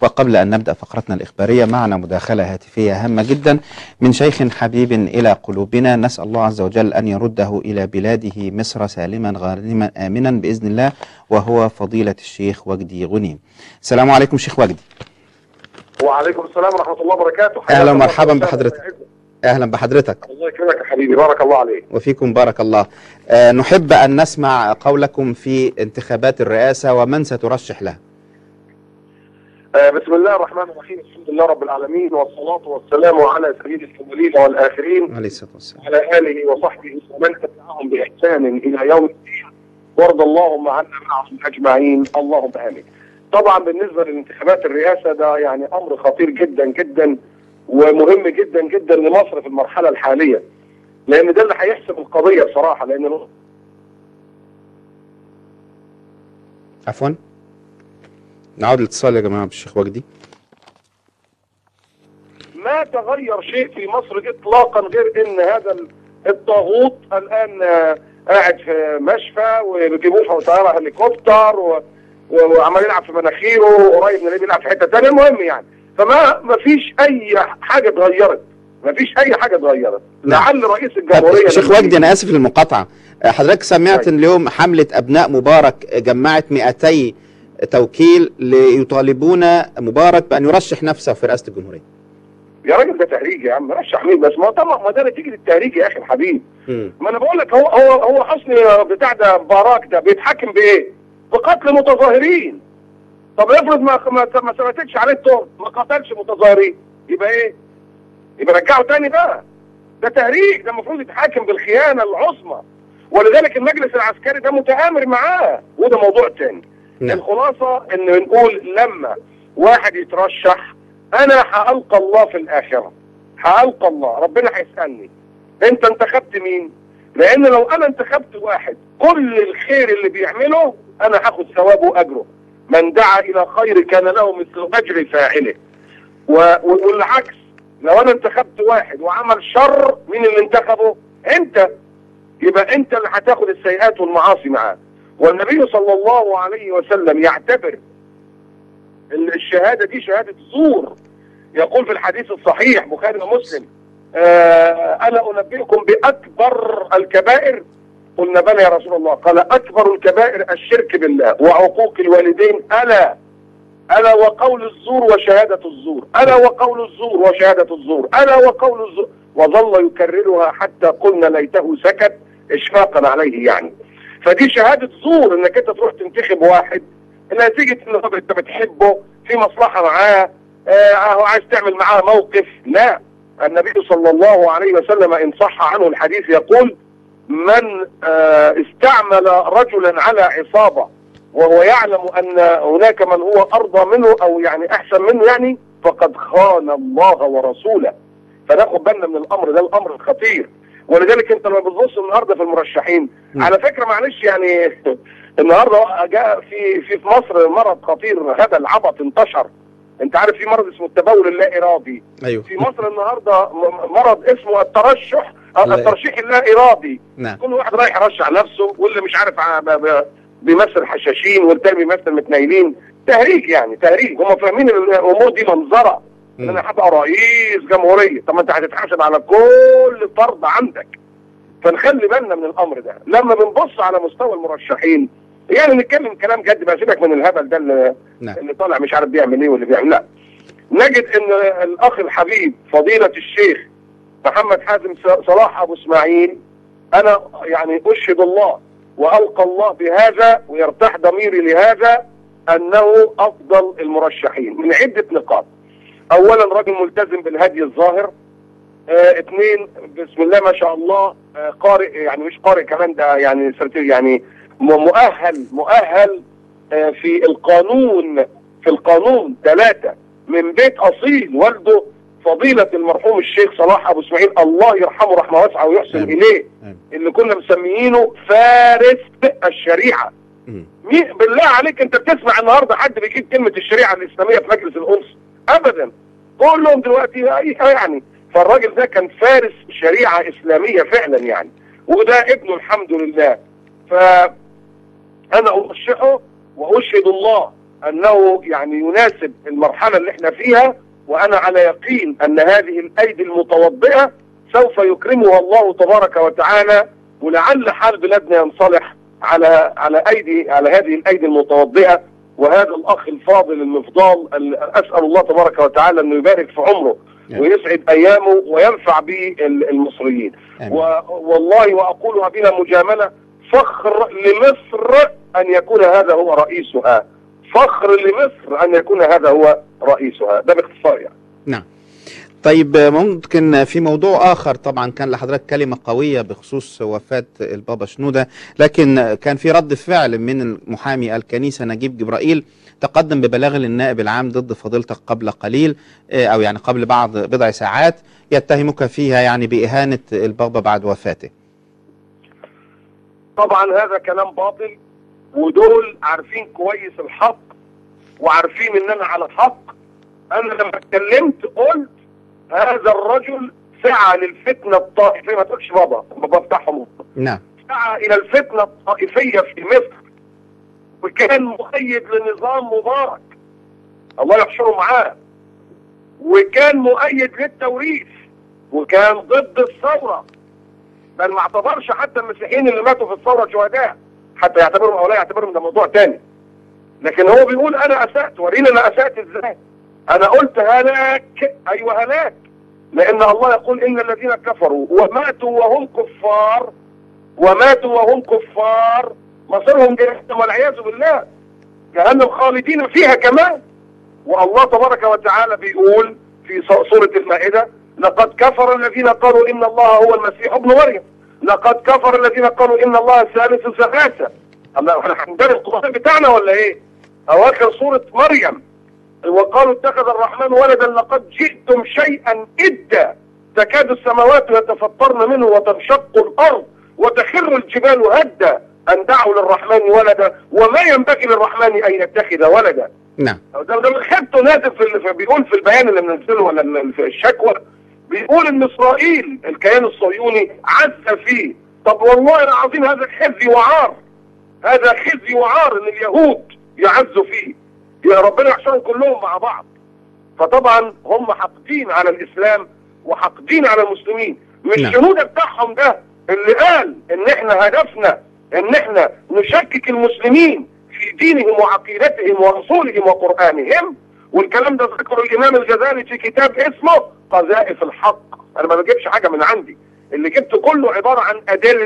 وقبل أن نبدأ فقرتنا الإخبارية معنا مداخلة هاتفية هامة جدا من شيخ حبيب إلى قلوبنا، نسأل الله عز وجل أن يرده إلى بلاده مصر سالما غانما آمنا بإذن الله، وهو فضيلة الشيخ وجدي غنيم. السلام عليكم شيخ وجدي. وعليكم السلام ورحمة الله وبركاته. أهلا ومرحبا بحضرتك. أهلا بحضرتك. الله يكرمك يا حبيبي، بارك الله عليك. وفيكم بارك الله. نحب أن نسمع قولكم في انتخابات الرئاسة ومن سترشح لها. بسم الله الرحمن الرحيم، الحمد لله رب العالمين، والصلاة والسلام على سيد الأولين والآخرين عليه الصلاة والسلام، على آله وصحبه ومن تبعهم بإحسان إلى يوم الدين، وارض اللهم عنا معهم أجمعين، اللهم آمين. طبعا بالنسبة للانتخابات الرئاسة ده يعني أمر خطير جدا جدا ومهم جدا جدا لمصر في المرحلة الحالية، لأن ده اللي هيحسم القضية بصراحة. لأن عفوا نعود الاتصال يا جماعة بالشيخ وجدي. ما تغير شيء في مصر إطلاقا غير إن هذا الطاغوت الآن قاعد في مشفى وبيجيبوه في طيارة هليكوبتر وعمال يلعب في مناخيره، قريب من اللي بيلعب في حتة تانية. المهم يعني فما فيش أي حاجة اتغيرت، ما فيش أي حاجة اتغيرت. لعل رئيس الجمهورية شيخ وجدي أنا آسف للمقاطعة، حضرتك سمعت اليوم حملة أبناء مبارك جمعت 200 توكيل ليطالبون مبارك بأن يرشح نفسه في رئاسة الجمهورية. يا راجل ده تهريج يا عم، رشح مين بس؟ ما طبعا ما ده نتيجة التهريج يا أخي الحبيب. ما أنا بقول لك هو حسني بتاع ده مبارك ده بيتحكم بإيه؟ بقتل متظاهرين. طب افرض ما ثبتتش عليه التهم، ما قتلش متظاهرين، يبقى ايه؟ يبقى رجعه تاني بقى. ده تهريج، ده المفروض يتحاكم بالخيانه العظمى، ولذلك المجلس العسكري ده متآمر معاه، وده موضوع تاني. الخلاصه ان بنقول لما واحد يترشح انا هألقى الله في الاخره، هألقى الله، ربنا هيسألني انت انتخبت مين؟ لان لو انا انتخبت واحد كل الخير اللي بيعمله انا هاخد ثوابه واجره، من دعا الى خير كان له مثل اجر فاعله. والعكس، لو انا انتخبت واحد وعمل شر، مين اللي انتخبه؟ انت، يبقى انت اللي هتاخد السيئات والمعاصي معاه. والنبي صلى الله عليه وسلم يعتبر ان الشهاده دي شهاده زور، يقول في الحديث الصحيح بخاري ومسلم: الا انبئكم باكبر الكبائر؟ قلنا بلى يا رسول الله. قال: اكبر الكبائر الشرك بالله وعقوق الوالدين، الا وقول الزور وشهاده الزور، الا وقول الزور وشهاده الزور، الا وقول الزور، وظل يكررها حتى قلنا ليته سكت اشفاقا عليه. يعني فدي شهاده زور، انك انت تروح تنتخب واحد نتيجه ان انت بتحبه، في مصلحه معاه، عايز تعمل معاه موقف. لا، النبي صلى الله عليه وسلم ان صح عنه الحديث يقول: من استعمل رجلا على عصابة وهو يعلم ان هناك من هو ارضى منه او يعني احسن منه، يعني فقد خان الله ورسوله. فناخد بالنا من الامر ده، الامر الخطير. ولذلك انت لما بتبص النهارده في المرشحين، على فكره معلش يعني النهارده جاء في مصر مرض خطير، هذا العبط انتشر. انت عارف في مرض اسمه التبول اللا ارادي. أيوه. في مصر النهارده مرض اسمه الترشح اللا ارادي. نعم. كل واحد رايح يرشح نفسه، واللي مش عارف بيمثل حشاشين، والتاني بيمثل متنيلين. تهريج يعني، تهريج. هم فاهمين الامور دي منظره، ان انا هبقى رئيس جمهوريه. طب ما انت هتتحاسب على كل فرد عندك. فنخلي بالنا من الامر ده لما بنبص على مستوى المرشحين. يعني نتكلم كلام جد بقى، سيبك من الهبل ده اللي طالع مش عارف بيعمل ايه واللي بيعمل. لا، نجد ان الاخ الحبيب فضيلة الشيخ محمد حازم صلاح ابو اسماعيل، انا يعني اشهد الله والقى الله بهذا ويرتاح ضميري لهذا، انه افضل المرشحين من عدة نقاط. اولا راجل ملتزم بالهدي الظاهر. اثنين، بسم الله ما شاء الله، قارئ، يعني مش قارئ كمان، ده يعني مؤهل في القانون. 3 من بيت اصيل، والده فضيلة المرحوم الشيخ صلاح ابو اسماعيل، الله يرحمه رحمة واسعة ويحسن اليه، اللي كنا مسميينه فارس الشريعة. بالله عليك انت بتسمع النهارده حد بيجيب كلمة الشريعة الاسلامية في مجلس الانس؟ ابدا، كلهم دلوقتي يعني. فالراجل ده كان فارس شريعة اسلامية فعلا يعني، وده ابنه الحمد لله. فانا ارشحه واشهد الله انه يعني يناسب المرحله اللي احنا فيها، وانا على يقين ان هذه الايدي المتوضئه سوف يكرمها الله تبارك وتعالى، ولعل حال بلادنا ينصلح على هذه الايدي المتوضئه. وهذا الاخ الفاضل المفضال اسال الله تبارك وتعالى انه يبارك في عمره ويسعد ايامه وينفع به المصريين. والله واقولها بلا مجامله، فخر لمصر ان يكون هذا هو رئيسها، فخر لمصر ان يكون هذا هو رئيسها، ده باختصار يعني. نعم. طيب ممكن في موضوع آخر، طبعا كان لحضرتك كلمة قوية بخصوص وفاة البابا شنودة، لكن كان في رد فعل من المحامي الكنيسة نجيب جبرائيل، تقدم ببلاغ للنائب العام ضد فضيلتك قبل قليل، أو يعني قبل بضع ساعات، يتهمك فيها يعني بإهانة البابا بعد وفاته. طبعا هذا كلام باطل، ودول عارفين كويس الحق وعارفين ان انا على حق. انا لما اتكلمت قلت هذا الرجل سعى للفتنة الطائفية، ما تقولش بابا بتاعهم، نعم، سعى الى الفتنة الطائفية في مصر، وكان مؤيد لنظام مبارك الله يحشره معاه، وكان مؤيد للتوريث، وكان ضد الثورة، بل ما اعتبرش حتى المسيحيين اللي ماتوا في الثورة شهداء، حتى يعتبرهم او لا يعتبرهم، ده موضوع تاني. لكن هو بيقول انا اسأت، ورينا انا اسأت ازاي. انا قلت هلاك، ايوه هلاك، لان الله يقول ان الذين كفروا وماتوا وهم كفار مصيرهم جهنم والعياذ بالله، جهنم خالدين فيها كمان. والله تبارك وتعالى بيقول في سورة المائدة: لقد كفر الذين قالوا ان الله هو المسيح ابن مريم، لقد كفر الذين قالوا ان الله ثالث ثلاثة. الله، احنا هندرس القرآن بتاعنا ولا ايه؟ اواخر سورة مريم: وقالوا اتخذ الرحمن ولدا لقد جئتم شيئا إدا تكاد السماوات يتفطرن منه وتنشق الأرض وتخر الجبال هدا أن دعوا للرحمن ولدا وما ينبغي للرحمن أن يتخذ ولدا. نعم. ده من خدته نازل بيقول في البيان اللي منزله ولا في الشكوى، بيقول إن إسرائيل الكيان الصهيوني عز فيه. طب والله العظيم هذا خزي وعار، هذا خزي وعار إن اليهود يعزوا فيه، يا ربنا يحشرهم كلهم مع بعض. فطبعا هم حاقدين على الاسلام وحاقدين على المسلمين. مش شنودة بتاعهم ده اللي قال ان احنا هدفنا ان احنا نشكك المسلمين في دينهم وعقيدتهم ورسولهم وقرآنهم، والكلام ده ذكره الامام الغزالي في كتاب اسمه قذائف الحق. انا ما بجيبش حاجة من عندي، اللي جبته كله عبارة عن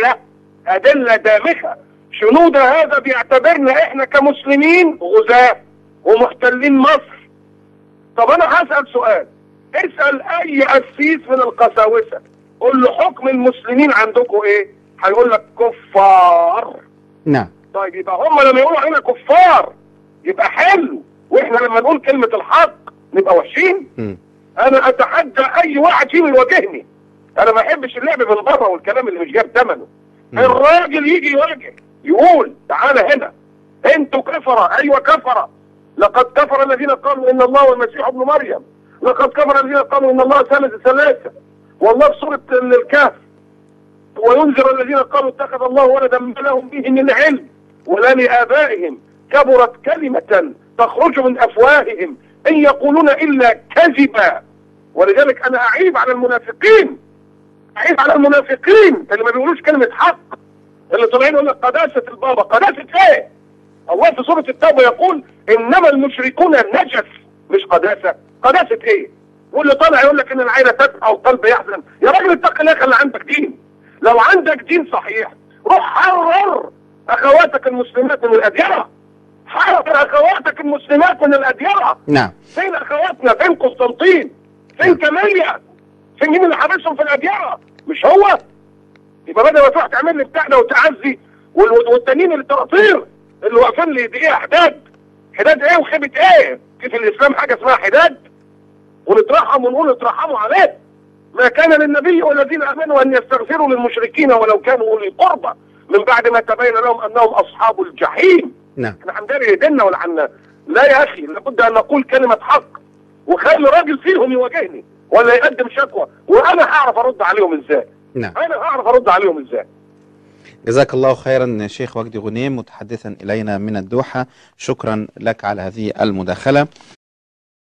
ادلة دامخة. شنودة هذا بيعتبرنا احنا كمسلمين غزاة ومحتلين مصر. طب انا هسأل سؤال، اسأل اي قسيس من القساوسة قول له حكم المسلمين عندكم ايه؟ هيقول لك كفار. نعم. طيب يبقى هم لما يقولوا علينا كفار يبقى حلو، واحنا لما نقول كلمة الحق نبقى وحشين؟ انا اتحدى اي واحد فيهم يواجهني. انا ما احبش اللعب من بره والكلام اللي مش جاب ثمنه. الراجل يجي يواجه يقول تعالى هنا انتوا كفرة، ايوه كفرة. لقد كفر الذين قالوا ان الله هو المسيح ابن مريم، لقد كفر الذين قالوا ان الله ثالث ثلاثة. والله في سورة الكهف: وينذر الذين قالوا اتخذ الله ولدا ما لهم به من علم ولا لآبائهم كبرت كلمة تخرج من افواههم ان يقولون الا كذبا. ولذلك انا اعيب على المنافقين، اعيب على المنافقين اللي ما بيقولوش كلمة حق، اللي طالعين يقول لك قداسة البابا. قداسة ايه؟ الله في سورة التوبة يقول انما المشركون نجس، مش قداسة. قداسة ايه؟ واللي طالع يقول لك ان العين تدمع والقلب يحزن. يا راجل اتق الله، خلي عندك دين. لو عندك دين صحيح روح حرر اخواتك المسلمات من الاديرة، حرر اخواتك المسلمات من الاديرة. نعم. فين اخواتنا؟ فين قسطنطين؟ فين كاميليا؟ فين مين اللي حابسهم في الاديرة؟ مش هو؟ يبقى بدل ما تروح تعمل لي بتاعنا وتعزي والتانيين اللي تطير اللي واقفين لي دقيقة حداد ايه وخيبة ايه؟ في الاسلام حاجة اسمها حداد؟ ونترحم ونقول اترحموا عليه. ما كان للنبي والذين امنوا ان يستغفروا للمشركين ولو كانوا اولي قربى من بعد ما تبين لهم انهم اصحاب الجحيم. نعم. احنا هنداري يدنا ولا عنا؟ لا يا اخي، لابد ان نقول كلمة حق، وخلي راجل فيهم يواجهني ولا يقدم شكوى، وانا هعرف ارد عليهم ازاي؟ نعم. انا هعرف ارد عليهم ازاي؟ جزاك الله خيرا شيخ وجدي غنيم متحدثا إلينا من الدوحة، شكرا لك على هذه المداخلة.